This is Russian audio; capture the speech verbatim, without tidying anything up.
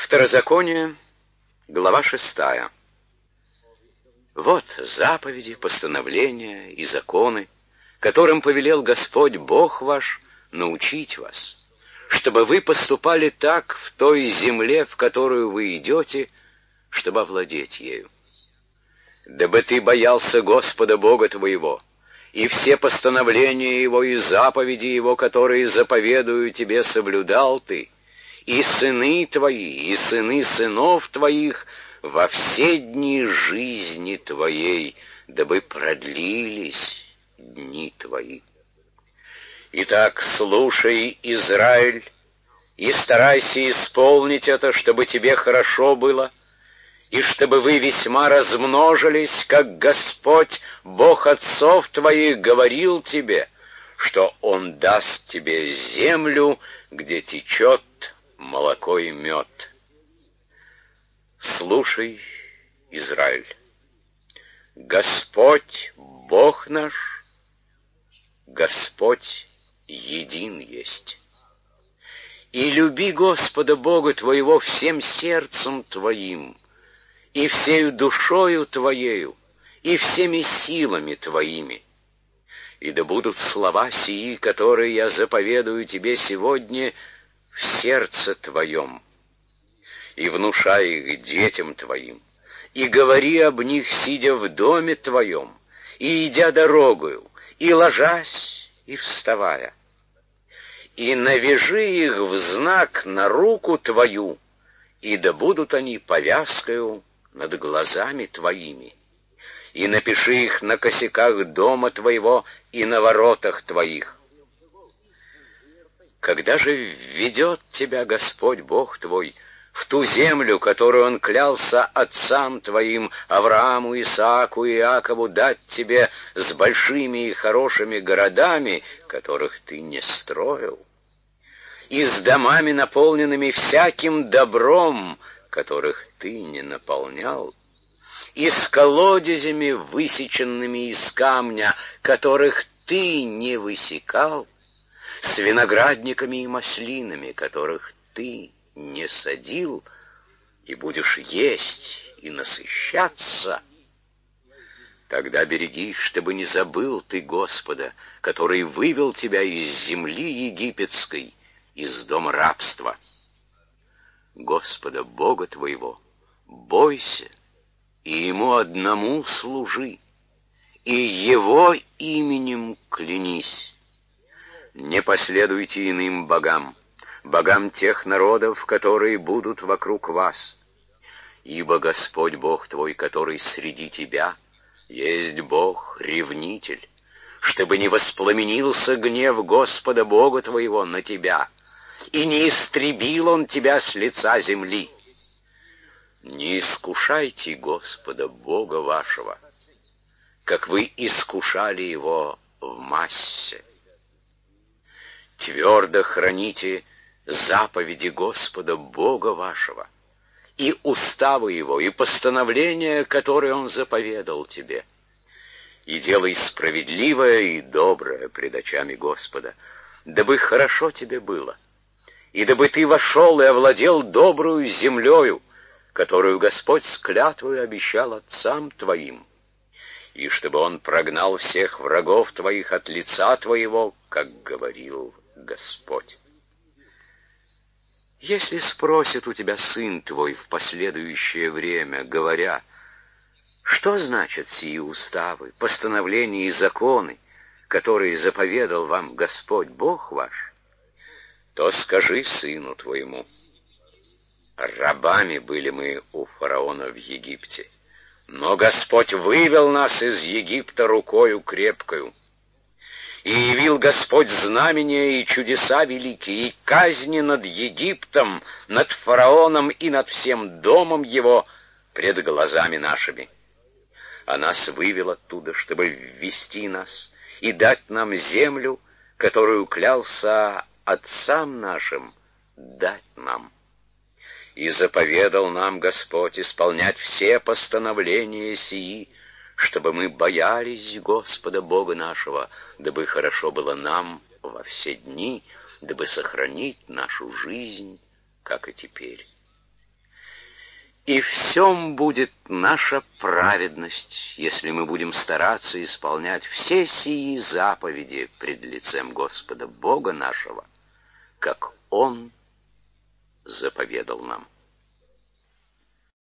Второзаконие, глава шестая. Вот заповеди, постановления и законы, которым повелел Господь Бог ваш научить вас, чтобы вы поступали так в той земле, в которую вы идете, чтобы овладеть ею. Дабы ты боялся Господа Бога твоего, и все постановления Его и заповеди Его, которые заповедую тебе, соблюдал ты, и сыны твои, и сыны сынов твоих во все дни жизни твоей, дабы продлились дни твои. Итак, слушай, Израиль, и старайся исполнить это, чтобы тебе хорошо было, и чтобы вы весьма размножились, как Господь, Бог отцов твоих, говорил тебе, что Он даст тебе землю, где течет молоко и мед. Слушай, Израиль, Господь, Бог наш, Господь един есть. И люби Господа Бога твоего всем сердцем твоим, и всею душою твоею, и всеми силами твоими. И да будут слова сии, которые я заповедую тебе сегодня, в сердце твоем, и внушай их детям твоим, и говори об них, сидя в доме твоем, и идя дорогою, и ложась, и вставая. И навяжи их в знак на руку твою, и да будут они повязкою над глазами твоими. И напиши их на косяках дома твоего и на воротах твоих. Когда же введет тебя Господь Бог твой в ту землю, которую Он клялся отцам твоим, Аврааму, Исааку и Иакову, дать тебе с большими и хорошими городами, которых ты не строил, и с домами, наполненными всяким добром, которых ты не наполнял, и с колодезями, высеченными из камня, которых ты не высекал, с виноградниками и маслинами, которых ты не садил, и будешь есть и насыщаться, тогда берегись, чтобы не забыл ты Господа, который вывел тебя из земли египетской, из дома рабства. Господа Бога твоего бойся, и Ему одному служи, и Его именем клянись. Не последуйте иным богам, богам тех народов, которые будут вокруг вас. Ибо Господь Бог твой, который среди тебя, есть Бог-ревнитель, чтобы не воспламенился гнев Господа Бога твоего на тебя, и не истребил Он тебя с лица земли. Не искушайте Господа Бога вашего, как вы искушали Его в Массе. Твердо храните заповеди Господа Бога вашего, и уставы Его, и постановления, которые Он заповедал тебе. И делай справедливое и доброе пред очами Господа, дабы хорошо тебе было, и дабы ты вошел и овладел добрую землею, которую Господь с клятвою обещал отцам твоим, и чтобы Он прогнал всех врагов твоих от лица твоего, как говорил Господь. Если спросит у тебя сын твой в последующее время, говоря, что значат сии уставы, постановления и законы, которые заповедал вам Господь Бог ваш, то скажи сыну твоему: рабами были мы у фараона в Египте, но Господь вывел нас из Египта рукою крепкою. И явил Господь знамения и чудеса великие, и казни над Египтом, над фараоном и над всем домом его пред глазами нашими. А нас вывел оттуда, чтобы ввести нас и дать нам землю, которую клялся отцам нашим дать нам. И заповедал нам Господь исполнять все постановления сии, чтобы мы боялись Господа Бога нашего, дабы хорошо было нам во все дни, дабы сохранить нашу жизнь, как и теперь. И всем будет наша праведность, если мы будем стараться исполнять все сии заповеди пред лицем Господа Бога нашего, как Он заповедал нам.